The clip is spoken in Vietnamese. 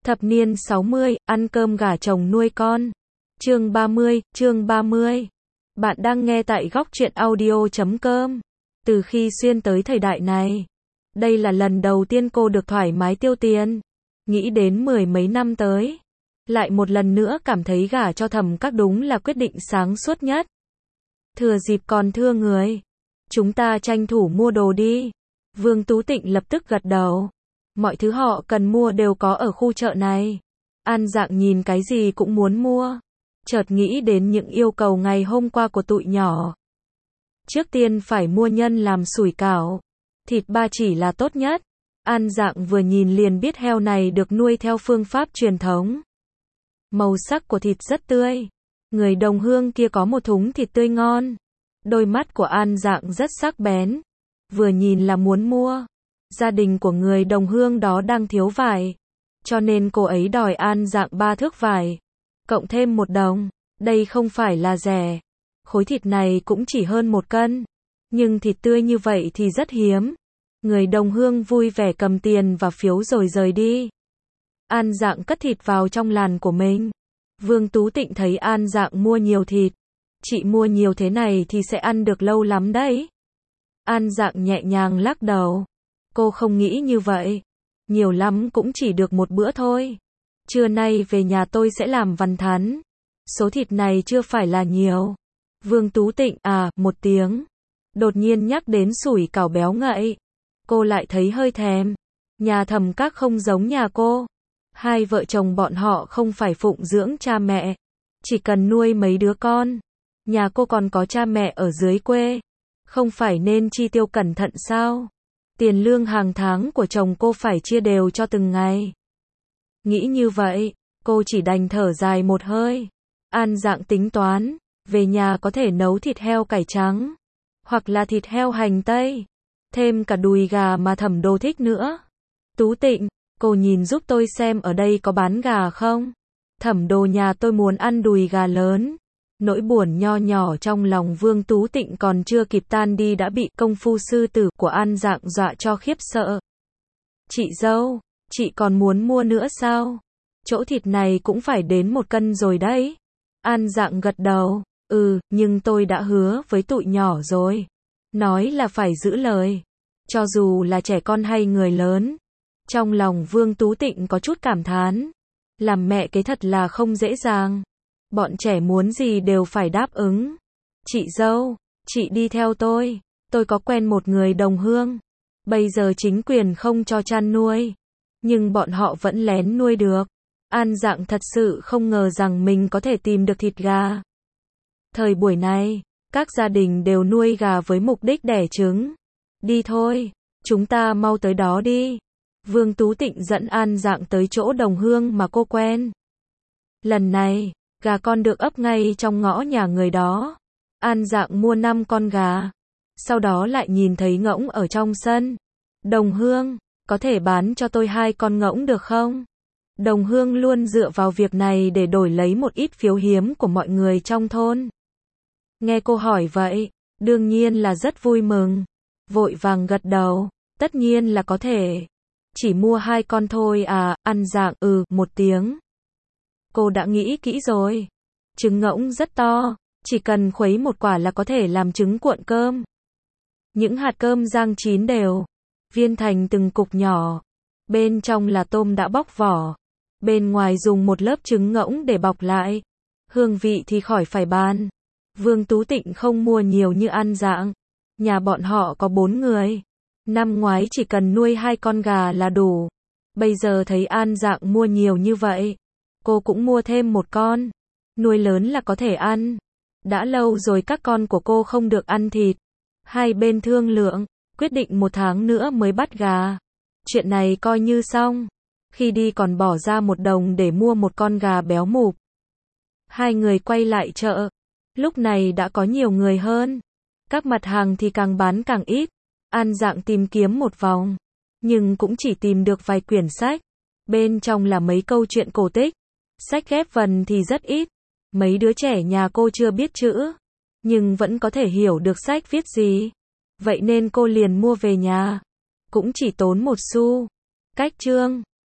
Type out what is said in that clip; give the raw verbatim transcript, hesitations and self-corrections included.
Thập niên sáu mươi, ăn cơm gà chồng nuôi con. Chương ba mươi, chương ba mươi. Bạn đang nghe tại góc truyện audio chấm com. Từ khi xuyên tới thời đại này, đây là lần đầu tiên cô được thoải mái tiêu tiền. Nghĩ đến mười mấy năm tới, lại một lần nữa cảm thấy gả cho Thẩm Các đúng là quyết định sáng suốt nhất. Thừa dịp còn thưa người, chúng ta tranh thủ mua đồ đi. Vương Tú Tịnh lập tức gật đầu. Mọi thứ họ cần mua đều có ở khu chợ này. An Dạng nhìn cái gì cũng muốn mua. Chợt nghĩ đến những yêu cầu ngày hôm qua của tụi nhỏ. Trước tiên phải mua nhân làm sủi cảo. Thịt ba chỉ là tốt nhất. An Dạng vừa nhìn liền biết heo này được nuôi theo phương pháp truyền thống. Màu sắc của thịt rất tươi. Người đồng hương kia có một thúng thịt tươi ngon. Đôi mắt của An Dạng rất sắc bén. Vừa nhìn là muốn mua. Gia đình của người đồng hương đó đang thiếu vải. Cho nên cô ấy đòi An Dạng ba thước vải. Cộng thêm một đồng. Đây không phải là rẻ. Khối thịt này cũng chỉ hơn một cân. Nhưng thịt tươi như vậy thì rất hiếm. Người đồng hương vui vẻ cầm tiền và phiếu rồi rời đi. An Dạng cất thịt vào trong làn của mình. Vương Tú Tịnh thấy An Dạng mua nhiều thịt. Chị mua nhiều thế này thì sẽ ăn được lâu lắm đấy. An Dạng nhẹ nhàng lắc đầu. Cô không nghĩ như vậy. Nhiều lắm cũng chỉ được một bữa thôi. Trưa nay về nhà tôi sẽ làm văn thắn. Số thịt này chưa phải là nhiều. Vương Tú Tịnh à, một tiếng. Đột nhiên nhắc đến sủi cảo béo ngậy. Cô lại thấy hơi thèm. Nhà Thẩm Các không giống nhà cô. Hai vợ chồng bọn họ không phải phụng dưỡng cha mẹ. Chỉ cần nuôi mấy đứa con. Nhà cô còn có cha mẹ ở dưới quê. Không phải nên chi tiêu cẩn thận sao? Tiền lương hàng tháng của chồng cô phải chia đều cho từng ngày. Nghĩ như vậy, cô chỉ đành thở dài một hơi. An Dạng tính toán, về nhà có thể nấu thịt heo cải trắng, hoặc là thịt heo hành tây, thêm cả đùi gà mà Thẩm Đồ thích nữa. Tú Tịnh, cô nhìn giúp tôi xem ở đây có bán gà không? Thẩm Đồ nhà tôi muốn ăn đùi gà lớn. Nỗi buồn nho nhỏ trong lòng Vương Tú Tịnh còn chưa kịp tan đi đã bị công phu sư tử của An Dạng dọa cho khiếp sợ. Chị dâu, chị còn muốn mua nữa sao? Chỗ thịt này cũng phải đến một cân rồi đấy. An Dạng gật đầu, ừ, nhưng tôi đã hứa với tụi nhỏ rồi. Nói là phải giữ lời. Cho dù là trẻ con hay người lớn. Trong lòng Vương Tú Tịnh có chút cảm thán. Làm mẹ cái thật là không dễ dàng. Bọn trẻ muốn gì đều phải đáp ứng. Chị dâu, chị đi theo tôi. Tôi có quen một người đồng hương. Bây giờ chính quyền không cho chăn nuôi. Nhưng bọn họ vẫn lén nuôi được. An Dạng thật sự không ngờ rằng mình có thể tìm được thịt gà. Thời buổi này, các gia đình đều nuôi gà với mục đích đẻ trứng. Đi thôi, chúng ta mau tới đó đi. Vương Tú Tịnh dẫn An Dạng tới chỗ đồng hương mà cô quen. Lần này, gà con được ấp ngay trong ngõ nhà người đó. An Dạng mua năm con gà. Sau đó lại nhìn thấy ngỗng ở trong sân. Đồng hương, có thể bán cho tôi hai con ngỗng được không? Đồng hương luôn dựa vào việc này để đổi lấy một ít phiếu hiếm của mọi người trong thôn. Nghe cô hỏi vậy, đương nhiên là rất vui mừng. Vội vàng gật đầu, tất nhiên là có thể. Chỉ mua hai con thôi à? An Dạng ừ, một tiếng. Cô đã nghĩ kỹ rồi. Trứng ngỗng rất to, chỉ cần khuấy một quả là có thể làm trứng cuộn cơm. Những hạt cơm rang chín đều, viên thành từng cục nhỏ. Bên trong là tôm đã bóc vỏ. Bên ngoài dùng một lớp trứng ngỗng để bọc lại. Hương vị thì khỏi phải bàn. Vương Tú Tịnh không mua nhiều như An Dạng. Nhà bọn họ có bốn người. Năm ngoái chỉ cần nuôi hai con gà là đủ. Bây giờ thấy An Dạng mua nhiều như vậy. Cô cũng mua thêm một con. Nuôi lớn là có thể ăn. Đã lâu rồi các con của cô không được ăn thịt. Hai bên thương lượng, quyết định một tháng nữa mới bắt gà. Chuyện này coi như xong. Khi đi còn bỏ ra một đồng để mua một con gà béo mụp. Hai người quay lại chợ. Lúc này đã có nhiều người hơn. Các mặt hàng thì càng bán càng ít. An Dạng tìm kiếm một vòng. Nhưng cũng chỉ tìm được vài quyển sách. Bên trong là mấy câu chuyện cổ tích. Sách ghép vần thì rất ít. Mấy đứa trẻ nhà cô chưa biết chữ. Nhưng vẫn có thể hiểu được sách viết gì. Vậy nên cô liền mua về nhà. Cũng chỉ tốn một xu. Cách chương.